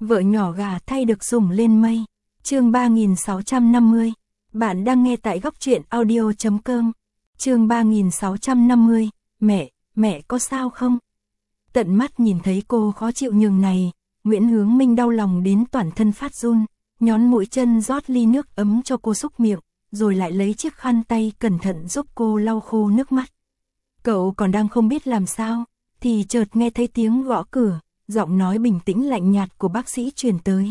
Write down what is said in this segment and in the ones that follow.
Vợ nhỏ gà thay được sủng lên mây. Chương 3650. Bạn đang nghe tại góc truyện audio.com. Chương 3650. Mẹ có sao không? Tận mắt nhìn thấy cô khó chịu nhường này, Nguyễn Hướng Minh đau lòng đến toàn thân phát run, nhón mũi chân rót ly nước ấm cho cô súc miệng, rồi lại lấy chiếc khăn tay cẩn thận giúp cô lau khô nước mắt. Cậu còn đang không biết làm sao, thì chợt nghe thấy tiếng gõ cửa, giọng nói bình tĩnh lạnh nhạt của bác sĩ truyền tới.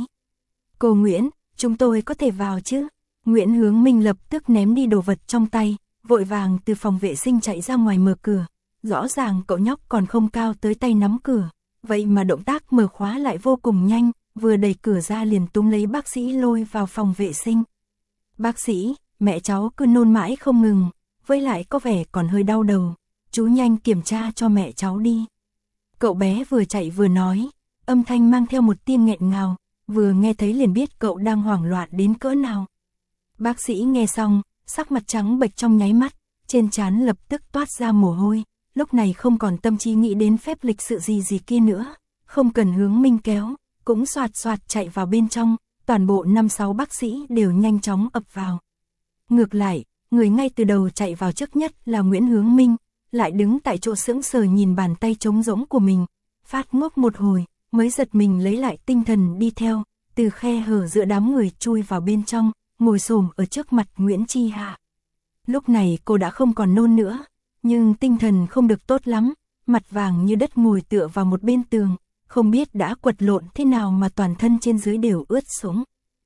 Cô Nguyễn, chúng tôi có thể vào chứ? Nguyễn Hướng Minh lập tức ném đi đồ vật trong tay, vội vàng từ phòng vệ sinh chạy ra ngoài mở cửa. Rõ ràng cậu nhóc còn không cao tới tay nắm cửa, vậy mà động tác mở khóa lại vô cùng nhanh, vừa đẩy cửa ra liền túm lấy bác sĩ lôi vào phòng vệ sinh. Bác sĩ, mẹ cháu cứ nôn mãi không ngừng, với lại có vẻ còn hơi đau đầu, chú nhanh kiểm tra cho mẹ cháu đi. Cậu bé vừa chạy vừa nói, âm thanh mang theo một tia nghẹn ngào, vừa nghe thấy liền biết cậu đang hoảng loạn đến cỡ nào. Bác sĩ nghe xong, sắc mặt trắng bệch trong nháy mắt, trên trán lập tức toát ra mồ hôi, lúc này không còn tâm trí nghĩ đến phép lịch sự gì kia nữa, không cần Hướng Minh kéo, cũng xoạt chạy vào bên trong, toàn bộ 5-6 bác sĩ đều nhanh chóng ập vào. Ngược lại, người ngay từ đầu chạy vào trước nhất là Nguyễn Hướng Minh, lại đứng tại chỗ sững sờ nhìn bàn tay trống rỗng của mình, phát ngốc một hồi, mới giật mình lấy lại tinh thần đi theo, từ khe hở giữa đám người chui vào bên trong, ngồi xổm ở trước mặt Nguyễn Chi Hạ. Lúc này cô đã không còn nôn nữa, nhưng tinh thần không được tốt lắm, mặt vàng như đất ngồi tựa vào một bên tường, không biết đã quật lộn thế nào mà toàn thân trên dưới đều ướt sũng.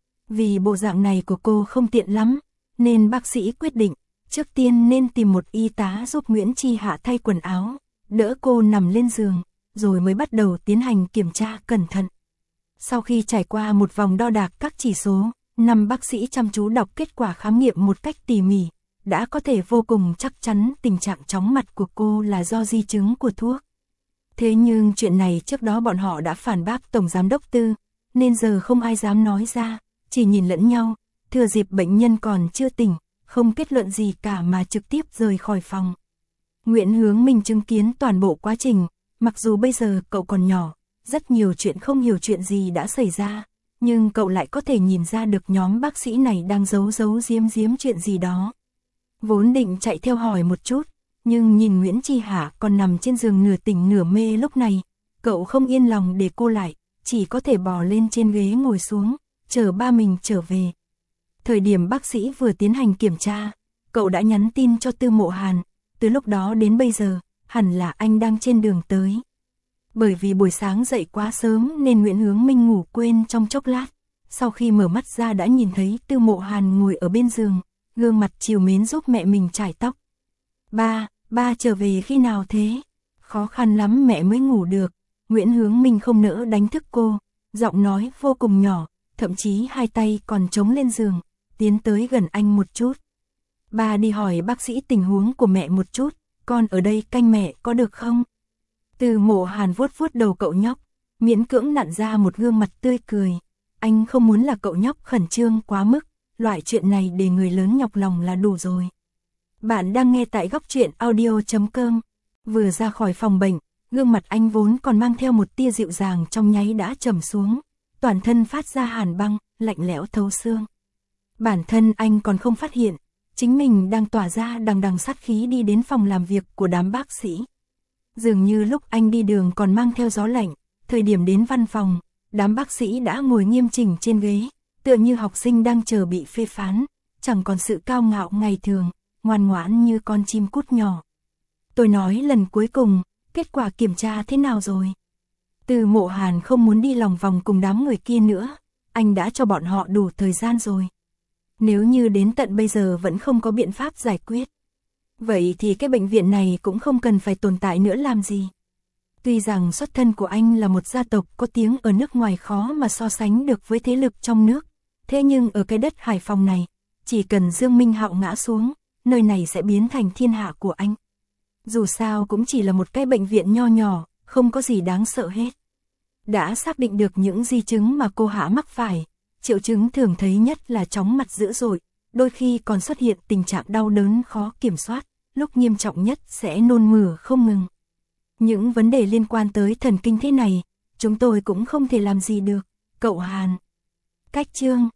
Vì bộ dạng này của cô không tiện lắm, nên bác sĩ quyết định, trước tiên nên tìm một y tá giúp Nguyễn Chi Hạ thay quần áo, đỡ cô nằm lên giường, rồi mới bắt đầu tiến hành kiểm tra cẩn thận. Sau khi trải qua một vòng đo đạc các chỉ số, 5 bác sĩ chăm chú đọc kết quả khám nghiệm một cách tỉ mỉ, đã có thể vô cùng chắc chắn tình trạng chóng mặt của cô là do di chứng của thuốc. Thế nhưng chuyện này trước đó bọn họ đã phản bác Tổng Giám đốc Tư, nên giờ không ai dám nói ra, chỉ nhìn lẫn nhau, thừa dịp bệnh nhân còn chưa tỉnh, không kết luận gì cả mà trực tiếp rời khỏi phòng. Nguyễn Hướng Minh chứng kiến toàn bộ quá trình, mặc dù bây giờ cậu còn nhỏ, rất nhiều chuyện không hiểu chuyện gì đã xảy ra, nhưng cậu lại có thể nhìn ra được nhóm bác sĩ này đang giấu giếm chuyện gì đó. Vốn định chạy theo hỏi một chút, nhưng nhìn Nguyễn Chi Hạ còn nằm trên giường nửa tỉnh nửa mê lúc này, cậu không yên lòng để cô lại, chỉ có thể bò lên trên ghế ngồi xuống, chờ ba mình trở về. Thời điểm bác sĩ vừa tiến hành kiểm tra, cậu đã nhắn tin cho Tư Mộ Hàn, từ lúc đó đến bây giờ, hẳn là anh đang trên đường tới. Bởi vì buổi sáng dậy quá sớm nên Nguyễn Hướng Minh ngủ quên trong chốc lát, sau khi mở mắt ra đã nhìn thấy Tư Mộ Hàn ngồi ở bên giường, gương mặt trìu mến giúp mẹ mình chải tóc. Ba trở về khi nào thế? Khó khăn lắm mẹ mới ngủ được. Nguyễn Hướng Minh không nỡ đánh thức cô, giọng nói vô cùng nhỏ, thậm chí hai tay còn chống lên giường, tiến tới gần anh một chút. Ba đi hỏi bác sĩ tình huống của mẹ một chút, con ở đây canh mẹ có được không? Từ Mộ Hàn vuốt đầu cậu nhóc, miễn cưỡng nặn ra một gương mặt tươi cười. Anh không muốn là cậu nhóc khẩn trương quá mức, loại chuyện này để người lớn nhọc lòng là đủ rồi. Bạn đang nghe tại góc truyện audio.com. Vừa ra khỏi phòng bệnh, gương mặt anh vốn còn mang theo một tia dịu dàng trong nháy đã trầm xuống, toàn thân phát ra hàn băng, lạnh lẽo thấu xương. Bản thân anh còn không phát hiện, chính mình đang tỏa ra đằng sát khí đi đến phòng làm việc của đám bác sĩ. Dường như lúc anh đi đường còn mang theo gió lạnh, thời điểm đến văn phòng, đám bác sĩ đã ngồi nghiêm chỉnh trên ghế, tựa như học sinh đang chờ bị phê phán, chẳng còn sự cao ngạo ngày thường, ngoan ngoãn như con chim cút nhỏ. Tôi nói lần cuối cùng, kết quả kiểm tra thế nào rồi? Từ Mộ Hàn không muốn đi lòng vòng cùng đám người kia nữa, anh đã cho bọn họ đủ thời gian rồi. Nếu như đến tận bây giờ vẫn không có biện pháp giải quyết, vậy thì cái bệnh viện này cũng không cần phải tồn tại nữa làm gì. Tuy rằng xuất thân của anh là một gia tộc có tiếng ở nước ngoài khó mà so sánh được với thế lực trong nước, thế nhưng ở cái đất Hải Phòng này, chỉ cần Dương Minh Hạo ngã xuống, nơi này sẽ biến thành thiên hạ của anh. Dù sao cũng chỉ là một cái bệnh viện nho nhỏ, không có gì đáng sợ hết. Đã xác định được những di chứng mà cô Hạ mắc phải, triệu chứng thường thấy nhất là chóng mặt dữ dội, đôi khi còn xuất hiện tình trạng đau đớn khó kiểm soát, lúc nghiêm trọng nhất sẽ nôn mửa không ngừng. Những vấn đề liên quan tới thần kinh thế này, chúng tôi cũng không thể làm gì được, Cậu Hàn. Cách chương